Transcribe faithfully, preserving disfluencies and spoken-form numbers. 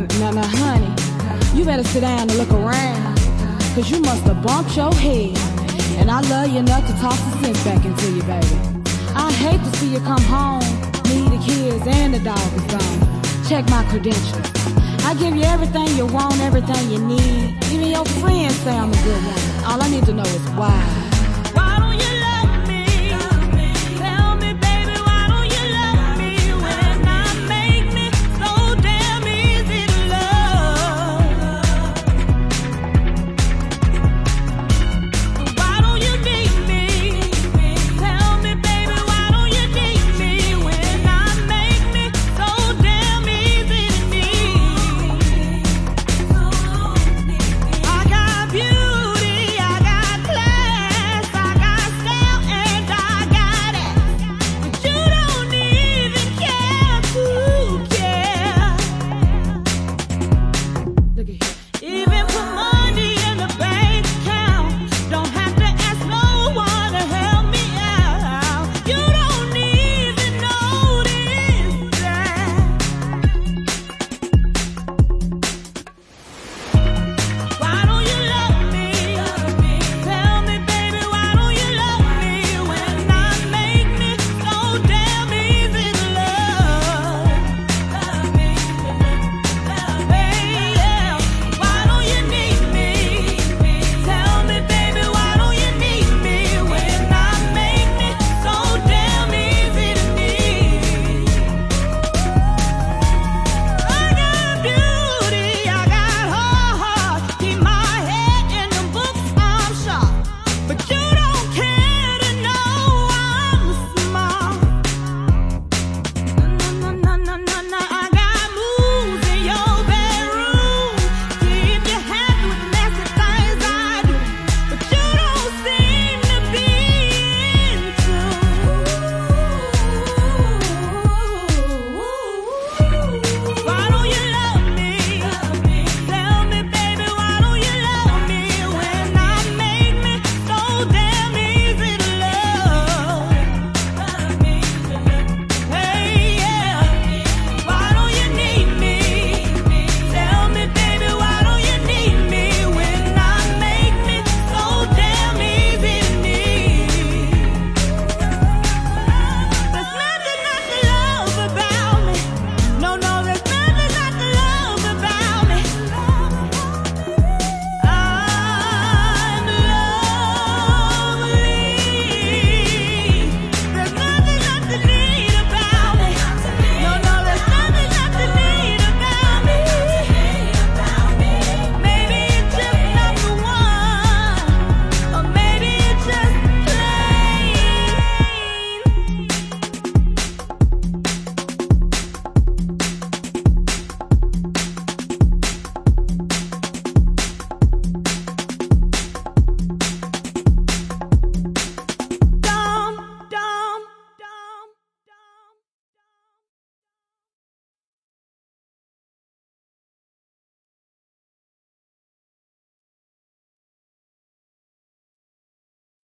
Now, now, honey, you better sit down and look around, cause you must have bumped your head. And I love you enough to talk some sense back into you, baby. I hate to see you come home, me, the kids, and the dog is gone. Check my credentials. I give you everything you want, everything you need. Even your friends say I'm a good woman. All I need to know is why.